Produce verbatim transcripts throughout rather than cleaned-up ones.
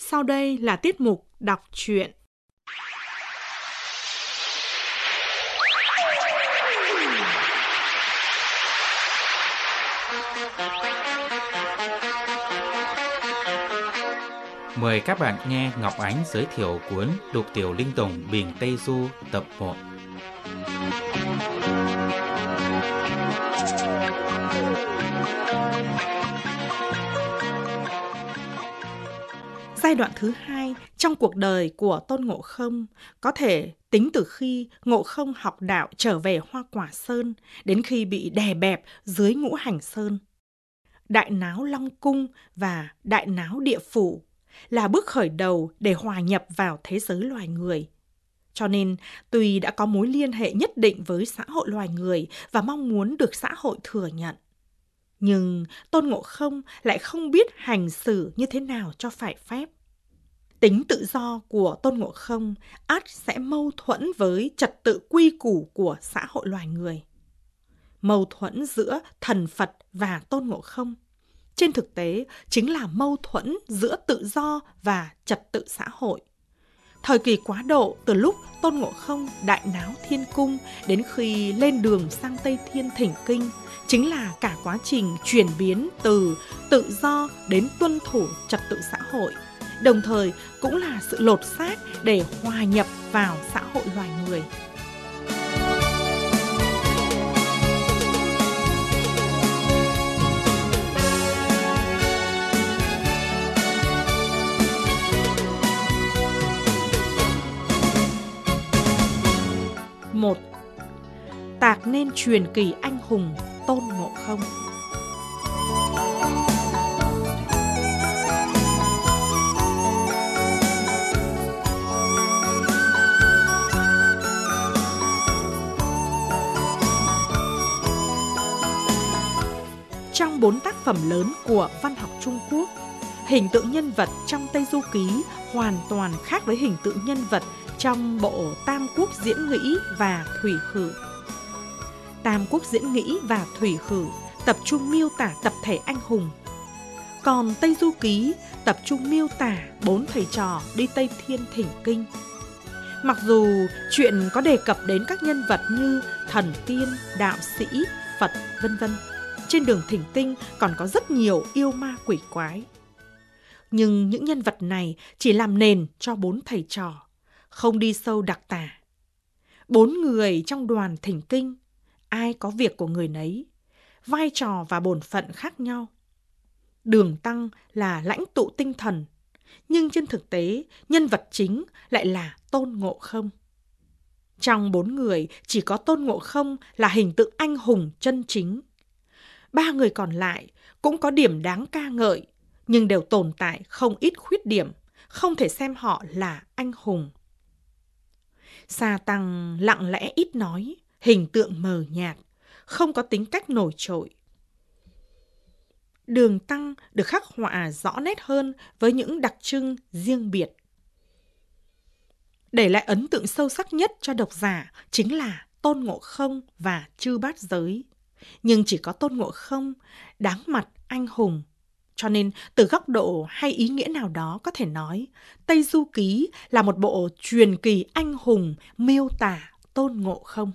Sau đây là tiết mục đọc truyện. Mời các bạn nghe Ngọc Ánh giới thiệu cuốn Lục Tiểu Linh Tùng Bình Tây Du tập một. Giai đoạn thứ hai trong cuộc đời của Tôn Ngộ Không có thể tính từ khi Ngộ Không học đạo trở về Hoa Quả Sơn đến khi bị đè bẹp dưới Ngũ Hành Sơn. Đại náo Long Cung và đại náo Địa Phủ là bước khởi đầu để hòa nhập vào thế giới loài người. Cho nên, tuy đã có mối liên hệ nhất định với xã hội loài người và mong muốn được xã hội thừa nhận, nhưng Tôn Ngộ Không lại không biết hành xử như thế nào cho phải phép. Tính tự do của Tôn Ngộ Không ắt sẽ mâu thuẫn với trật tự quy củ của xã hội loài người. Mâu thuẫn giữa thần Phật và Tôn Ngộ Không trên thực tế chính là mâu thuẫn giữa tự do và trật tự xã hội. Thời kỳ quá độ từ lúc Tôn Ngộ Không đại náo thiên cung đến khi lên đường sang Tây Thiên thỉnh kinh chính là cả quá trình chuyển biến từ tự do đến tuân thủ trật tự xã hội, đồng thời cũng là sự lột xác để hòa nhập vào xã hội loài người. một. Tạc nên truyền kỳ anh hùng Tôn Ngộ Không. Trong bốn tác phẩm lớn của văn học Trung Quốc, hình tượng nhân vật trong Tây Du Ký hoàn toàn khác với hình tượng nhân vật trong bộ Tam Quốc Diễn Nghĩa và Thủy Khử. Tam Quốc Diễn Nghĩa và Thủy Khử tập trung miêu tả tập thể anh hùng, còn Tây Du Ký tập trung miêu tả bốn thầy trò đi Tây Thiên thỉnh kinh. Mặc dù chuyện có đề cập đến các nhân vật như thần tiên, đạo sĩ, Phật, vân vân, trên đường thỉnh kinh còn có rất nhiều yêu ma quỷ quái. Nhưng những nhân vật này chỉ làm nền cho bốn thầy trò, không đi sâu đặc tả. Bốn người trong đoàn thỉnh kinh, ai có việc của người nấy, vai trò và bổn phận khác nhau. Đường Tăng là lãnh tụ tinh thần, nhưng trên thực tế, nhân vật chính lại là Tôn Ngộ Không. Trong bốn người, chỉ có Tôn Ngộ Không là hình tượng anh hùng chân chính. Ba người còn lại cũng có điểm đáng ca ngợi, nhưng đều tồn tại không ít khuyết điểm, không thể xem họ là anh hùng. Sa Tăng lặng lẽ ít nói, hình tượng mờ nhạt, không có tính cách nổi trội. Đường Tăng được khắc họa rõ nét hơn với những đặc trưng riêng biệt. Để lại ấn tượng sâu sắc nhất cho độc giả chính là Tôn Ngộ Không và Chư Bát Giới. Nhưng chỉ có Tôn Ngộ Không đáng mặt anh hùng. Cho nên từ góc độ hay ý nghĩa nào đó có thể nói Tây Du Ký là một bộ truyền kỳ anh hùng miêu tả Tôn Ngộ Không.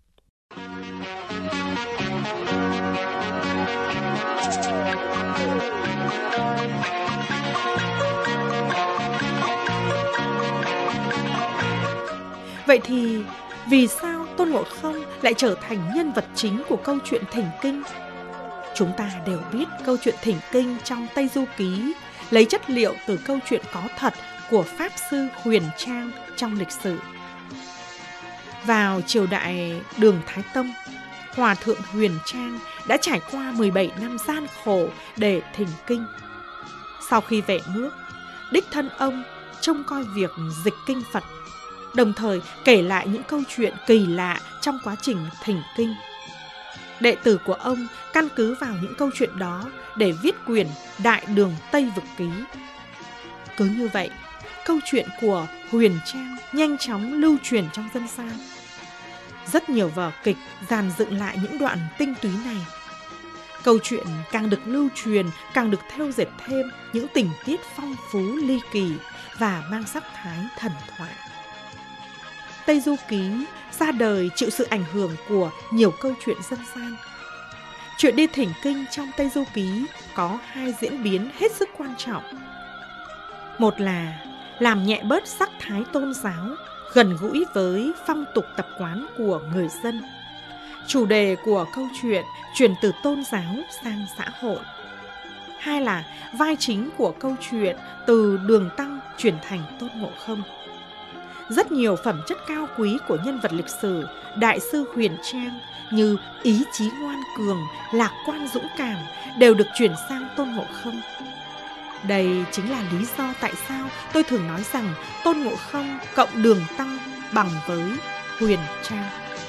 Vậy thì vì sao Tôn Ngộ Không lại trở thành nhân vật chính của câu chuyện thỉnh kinh? Chúng ta đều biết câu chuyện thỉnh kinh trong Tây Du Ký lấy chất liệu từ câu chuyện có thật của Pháp Sư Huyền Trang trong lịch sử. Vào triều đại Đường Thái Tông, Hòa Thượng Huyền Trang đã trải qua mười bảy năm gian khổ để thỉnh kinh. Sau khi về nước, đích thân ông trông coi việc dịch kinh Phật, đồng thời kể lại những câu chuyện kỳ lạ trong quá trình thỉnh kinh. Đệ tử của ông căn cứ vào những câu chuyện đó để viết quyển Đại Đường Tây Vực Ký. Cứ như vậy, câu chuyện của Huyền Trang nhanh chóng lưu truyền trong dân gian. Rất nhiều vở kịch dàn dựng lại những đoạn tinh túy này. Câu chuyện càng được lưu truyền, càng được thêu dệt thêm những tình tiết phong phú ly kỳ và mang sắc thái thần thoại. Tây Du Ký ra đời chịu sự ảnh hưởng của nhiều câu chuyện dân gian. Chuyện đi thỉnh kinh trong Tây Du Ký có hai diễn biến hết sức quan trọng. Một là làm nhẹ bớt sắc thái tôn giáo, gần gũi với phong tục tập quán của người dân. Chủ đề của câu chuyện chuyển từ tôn giáo sang xã hội. Hai là vai chính của câu chuyện từ Đường Tăng chuyển thành Tôn Ngộ Không. Rất nhiều phẩm chất cao quý của nhân vật lịch sử Đại sư Huyền Trang như ý chí ngoan cường, lạc quan dũng cảm đều được chuyển sang Tôn Ngộ Không. Đây chính là lý do tại sao tôi thường nói rằng Tôn Ngộ Không cộng Đường Tăng bằng với Huyền Trang.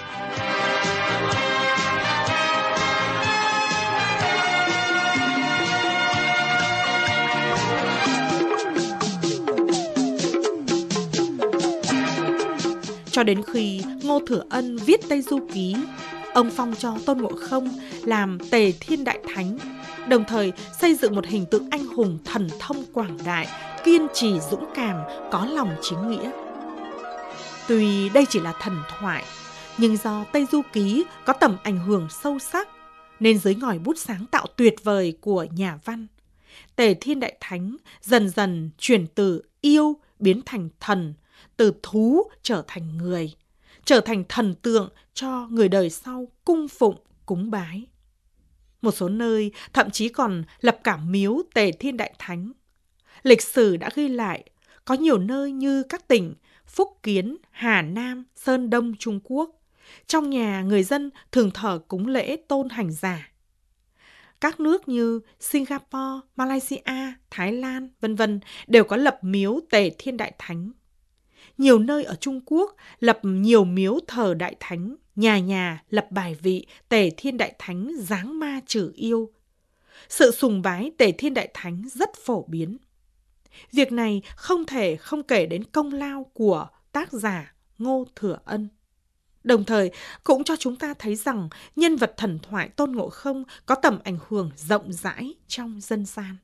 Cho đến khi Ngô Thừa Ân viết Tây Du Ký, ông phong cho Tôn Ngộ Không làm Tề Thiên Đại Thánh, đồng thời xây dựng một hình tượng anh hùng thần thông quảng đại, kiên trì dũng cảm, có lòng chính nghĩa. Tuy đây chỉ là thần thoại, nhưng do Tây Du Ký có tầm ảnh hưởng sâu sắc, nên dưới ngòi bút sáng tạo tuyệt vời của nhà văn, Tề Thiên Đại Thánh dần dần chuyển từ yêu biến thành thần, từ thú trở thành người, trở thành thần tượng cho người đời sau cung phụng, cúng bái. Một số nơi thậm chí còn lập cả miếu Tề Thiên Đại Thánh. Lịch sử đã ghi lại, có nhiều nơi như các tỉnh Phúc Kiến, Hà Nam, Sơn Đông Trung Quốc, trong nhà người dân thường thờ cúng lễ tôn hành giả. Các nước như Singapore, Malaysia, Thái Lan, vân vân đều có lập miếu Tề Thiên Đại Thánh. Nhiều nơi ở Trung Quốc lập nhiều miếu thờ Đại Thánh, nhà nhà lập bài vị Tề Thiên Đại Thánh giáng ma trừ yêu. Sự sùng bái Tề Thiên Đại Thánh rất phổ biến. Việc này không thể không kể đến công lao của tác giả Ngô Thừa Ân. Đồng thời cũng cho chúng ta thấy rằng nhân vật thần thoại Tôn Ngộ Không có tầm ảnh hưởng rộng rãi trong dân gian.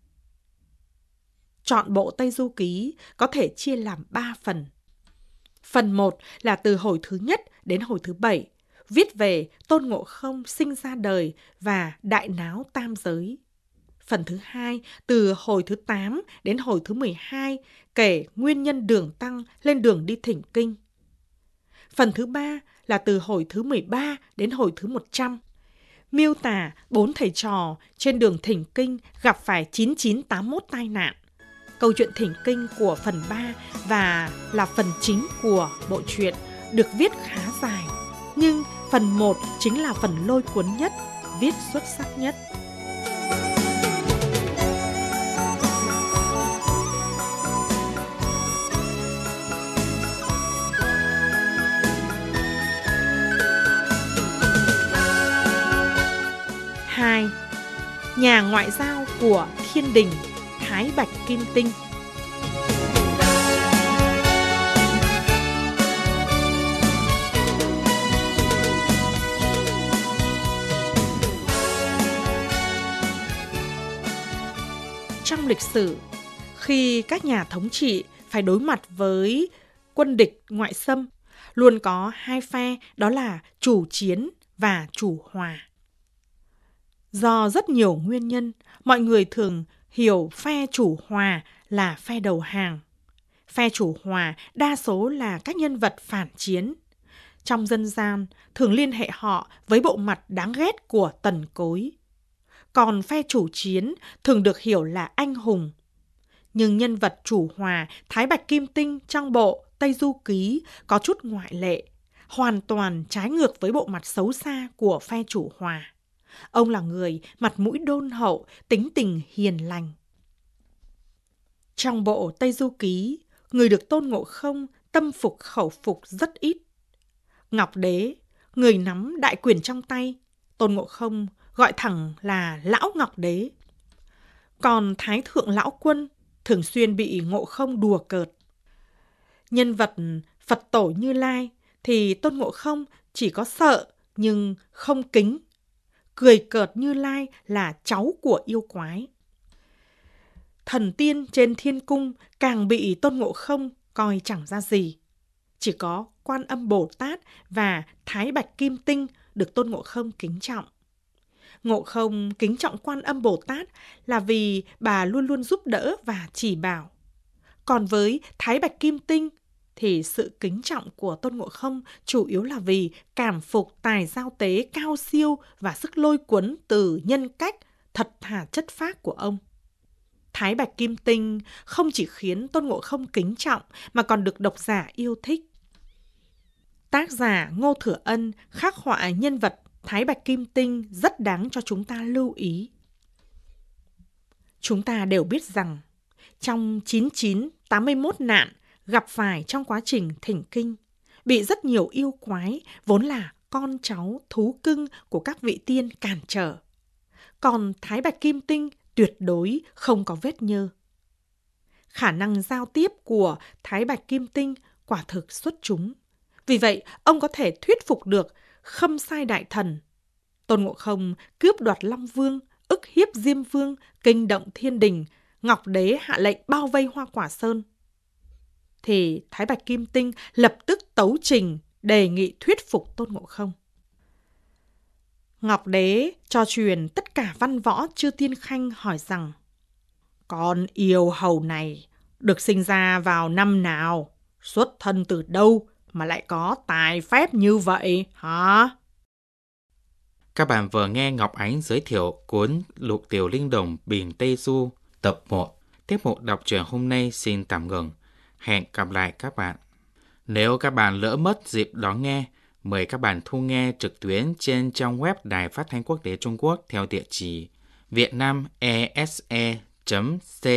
Trọn bộ Tây Du Ký có thể chia làm ba phần. Phần một là từ hồi thứ nhất đến hồi thứ bảy, viết về Tôn Ngộ Không sinh ra đời và đại náo tam giới. Phần thứ hai từ hồi thứ tám đến hồi thứ mười hai, kể nguyên nhân Đường Tăng lên đường đi thỉnh kinh. Phần thứ ba là từ hồi thứ mười ba đến hồi thứ một trăm, miêu tả bốn thầy trò trên đường thỉnh kinh gặp phải chín chín tám mốt tai nạn. Câu chuyện thỉnh kinh của phần ba và là phần chính của bộ truyện được viết khá dài, nhưng phần một chính là phần lôi cuốn nhất, viết xuất sắc nhất. Hai. Nhà ngoại giao của Thiên Đình, Thái Bạch Kim Tinh. Trong lịch sử, khi các nhà thống trị phải đối mặt với quân địch ngoại xâm, luôn có hai phe, đó là chủ chiến và chủ hòa. Do rất nhiều nguyên nhân, mọi người thường hiểu phe chủ hòa là phe đầu hàng. Phe chủ hòa đa số là các nhân vật phản chiến. Trong dân gian, thường liên hệ họ với bộ mặt đáng ghét của Tần Cối. Còn phe chủ chiến thường được hiểu là anh hùng. Nhưng nhân vật chủ hòa Thái Bạch Kim Tinh trong bộ Tây Du Ký có chút ngoại lệ, hoàn toàn trái ngược với bộ mặt xấu xa của phe chủ hòa. Ông là người mặt mũi đôn hậu, tính tình hiền lành. Trong bộ Tây Du Ký, người được Tôn Ngộ Không tâm phục khẩu phục rất ít. Ngọc Đế, người nắm đại quyền trong tay, Tôn Ngộ Không gọi thẳng là Lão Ngọc Đế. Còn Thái Thượng Lão Quân thường xuyên bị Ngộ Không đùa cợt. Nhân vật Phật Tổ Như Lai thì Tôn Ngộ Không chỉ có sợ nhưng không kính. cười cợt Như Lai là cháu của yêu quái. Thần tiên trên thiên cung càng bị Tôn Ngộ Không coi chẳng ra gì. Chỉ có Quan Âm Bồ Tát và Thái Bạch Kim Tinh được Tôn Ngộ Không kính trọng. Ngộ Không kính trọng Quan Âm Bồ Tát là vì bà luôn luôn giúp đỡ và chỉ bảo. Còn với Thái Bạch Kim Tinh thì sự kính trọng của Tôn Ngộ Không chủ yếu là vì cảm phục tài giao tế cao siêu và sức lôi cuốn từ nhân cách thật thà chất phác của ông. Thái Bạch Kim Tinh không chỉ khiến Tôn Ngộ Không kính trọng mà còn được độc giả yêu thích. Tác giả Ngô Thừa Ân khắc họa nhân vật Thái Bạch Kim Tinh rất đáng cho chúng ta lưu ý. Chúng ta đều biết rằng trong chín chín tám mươi mốt nạn gặp phải trong quá trình thỉnh kinh, bị rất nhiều yêu quái vốn là con cháu thú cưng của các vị tiên cản trở. Còn Thái Bạch Kim Tinh tuyệt đối không có vết nhơ. Khả năng giao tiếp của Thái Bạch Kim Tinh quả thực xuất chúng. Vì vậy, ông có thể thuyết phục được Khâm Sai Đại Thần. Tôn Ngộ Không cướp đoạt Long Vương, ức hiếp Diêm Vương, kinh động thiên đình, Ngọc Đế hạ lệnh bao vây Hoa Quả Sơn. Thì Thái Bạch Kim Tinh lập tức tấu trình đề nghị thuyết phục Tôn Ngộ Không. Ngọc Đế cho truyền tất cả văn võ chư tiên khanh hỏi rằng: con yêu hầu này được sinh ra vào năm nào? Xuất thân từ đâu mà lại có tài phép như vậy hả? Các bạn vừa nghe Ngọc Ánh giới thiệu cuốn Lục Tiểu Linh Đồng Biển Tây Du tập một. Tiết mục đọc truyện hôm nay xin tạm ngừng. Hẹn gặp lại các bạn. Nếu các bạn lỡ mất dịp đón nghe, mời các bạn thu nghe trực tuyến trên trang web Đài Phát thanh Quốc tế Trung Quốc theo địa chỉ vietnamese chấm c